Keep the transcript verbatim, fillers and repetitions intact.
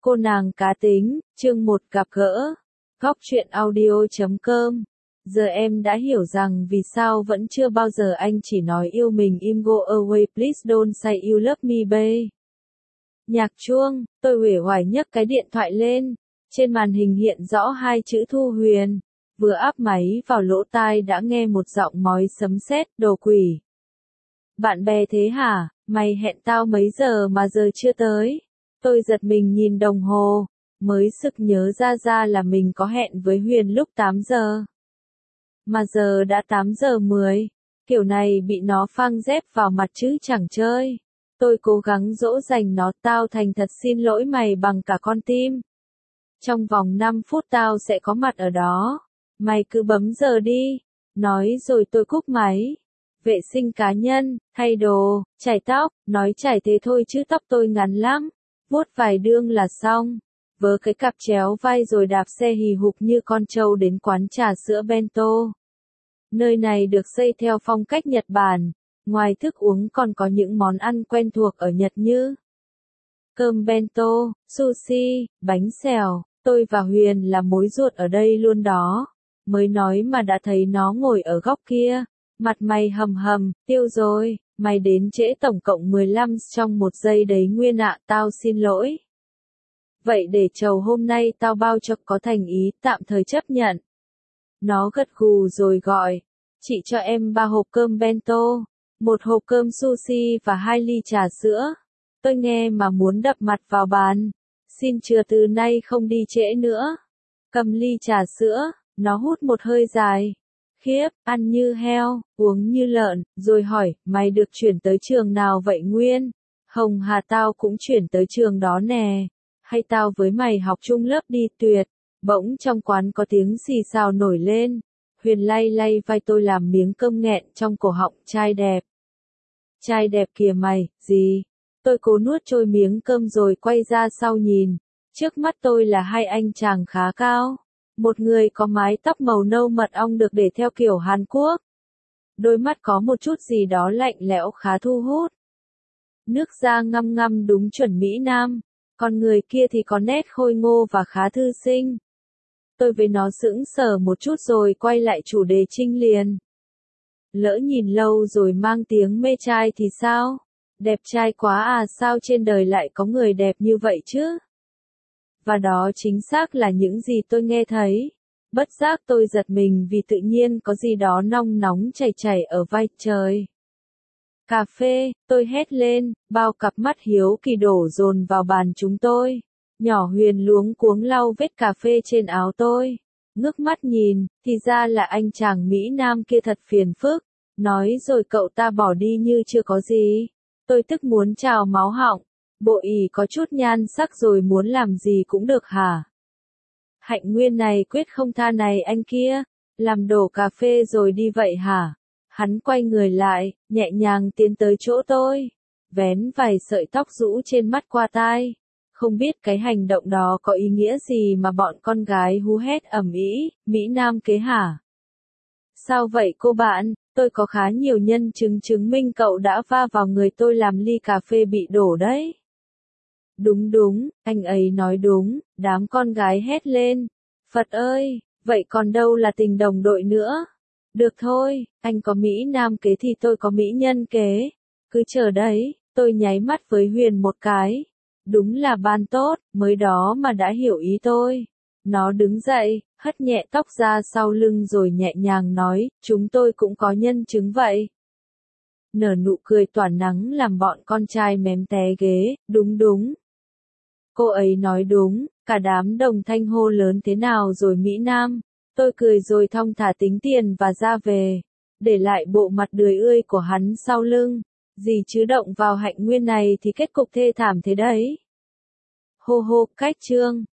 Cô nàng cá tính, chương một gặp gỡ. Góc truyện audio chấm com. Giờ em đã hiểu rằng vì sao vẫn chưa bao giờ anh chỉ nói yêu mình im go away please don't say you love me babe. Nhạc chuông, tôi uể oải nhấc cái điện thoại lên. Trên màn hình hiện rõ hai chữ Thu Huyền. Vừa áp máy vào lỗ tai đã nghe một giọng nói sấm sét, đồ quỷ. Bạn bè thế hả, mày hẹn tao mấy giờ mà giờ chưa tới? Tôi giật mình nhìn đồng hồ, mới sực nhớ ra ra là mình có hẹn với Huyền lúc tám giờ. Mà giờ đã tám giờ mười, kiểu này bị nó phang dép vào mặt chứ chẳng chơi. Tôi cố gắng dỗ dành nó, tao thành thật xin lỗi mày bằng cả con tim. Trong vòng năm phút tao sẽ có mặt ở đó, mày cứ bấm giờ đi. Nói rồi tôi cúp máy. Vệ sinh cá nhân, thay đồ, chải tóc, nói chải thế thôi chứ tóc tôi ngắn lắm. Vuốt vài đương là xong. Vớ cái cặp chéo vai rồi đạp xe hì hục như con trâu đến quán trà sữa Bento. Nơi này được xây theo phong cách Nhật Bản. Ngoài thức uống còn có những món ăn quen thuộc ở Nhật như cơm bento, sushi, bánh xèo. Tôi và Huyền là mối ruột ở đây luôn đó. Mới nói mà đã thấy nó ngồi ở góc kia. Mặt mày hầm hầm, tiêu rồi, mày đến trễ tổng cộng mười lăm trong một giây đấy Nguyên ạ, tao xin lỗi. Vậy để chầu hôm nay tao bao cho, có thành ý, tạm thời chấp nhận. Nó gật gù rồi gọi, chị cho em ba hộp cơm bento, một hộp cơm sushi và hai ly trà sữa. Tôi nghe mà muốn đập mặt vào bàn. Xin chừa từ nay không đi trễ nữa. Cầm ly trà sữa, nó hút một hơi dài. Khiếp, ăn như heo, uống như lợn, rồi hỏi, mày được chuyển tới trường nào vậy Nguyên? Hồng Hà tao cũng chuyển tới trường đó nè. Hay tao với mày học chung lớp đi, tuyệt. Bỗng trong quán có tiếng xì xào nổi lên. Huyền lay lay vai tôi làm miếng cơm nghẹn trong cổ họng, trai đẹp. Trai đẹp kìa mày, gì? Tôi cố nuốt trôi miếng cơm rồi quay ra sau nhìn. Trước mắt tôi là hai anh chàng khá cao. Một người có mái tóc màu nâu mật ong được để theo kiểu Hàn Quốc. Đôi mắt có một chút gì đó lạnh lẽo khá thu hút. Nước da ngăm ngăm đúng chuẩn Mỹ Nam. Còn người kia thì có nét khôi ngô và khá thư sinh. Tôi với nó sững sờ một chút rồi quay lại chủ đề Trinh liền. Lỡ nhìn lâu rồi mang tiếng mê trai thì sao? Đẹp trai quá à, sao trên đời lại có người đẹp như vậy chứ? Và đó chính xác là những gì tôi nghe thấy. Bất giác tôi giật mình vì tự nhiên có gì đó nong nóng chảy chảy ở vai trời. Cà phê, tôi hét lên, bao cặp mắt hiếu kỳ đổ dồn vào bàn chúng tôi. Nhỏ Huyền luống cuống lau vết cà phê trên áo tôi. Ngước mắt nhìn, thì ra là anh chàng Mỹ Nam kia thật phiền phức. Nói rồi cậu ta bỏ đi như chưa có gì. Tôi tức muốn trào máu họng. Bộ ỷ có chút nhan sắc rồi muốn làm gì cũng được hả? Hạnh Nguyên này quyết không tha này anh kia. Làm đổ cà phê rồi đi vậy hả? Hắn quay người lại, nhẹ nhàng tiến tới chỗ tôi. Vén vài sợi tóc rũ trên mắt qua tai. Không biết cái hành động đó có ý nghĩa gì mà bọn con gái hú hét ầm ĩ, Mỹ Nam kế hả? Sao vậy cô bạn? Tôi có khá nhiều nhân chứng chứng minh cậu đã va vào người tôi làm ly cà phê bị đổ đấy. Đúng đúng, anh ấy nói đúng, đám con gái hét lên. Phật ơi, vậy còn đâu là tình đồng đội nữa? Được thôi, anh có Mỹ Nam kế thì tôi có Mỹ Nhân kế. Cứ chờ đấy, tôi nháy mắt với Huyền một cái. Đúng là ban tốt, mới đó mà đã hiểu ý tôi. Nó đứng dậy, hất nhẹ tóc ra sau lưng rồi nhẹ nhàng nói, chúng tôi cũng có nhân chứng vậy. Nở nụ cười tỏa nắng làm bọn con trai mém té ghế, đúng đúng. Cô ấy nói đúng, cả đám đồng thanh hô lớn thế nào rồi Mỹ Nam. Tôi cười rồi thong thả tính tiền và ra về. Để lại bộ mặt đười ươi của hắn sau lưng. Gì chứ động vào Hạnh Nguyên này thì kết cục thê thảm thế đấy. Hô hô, cách chương.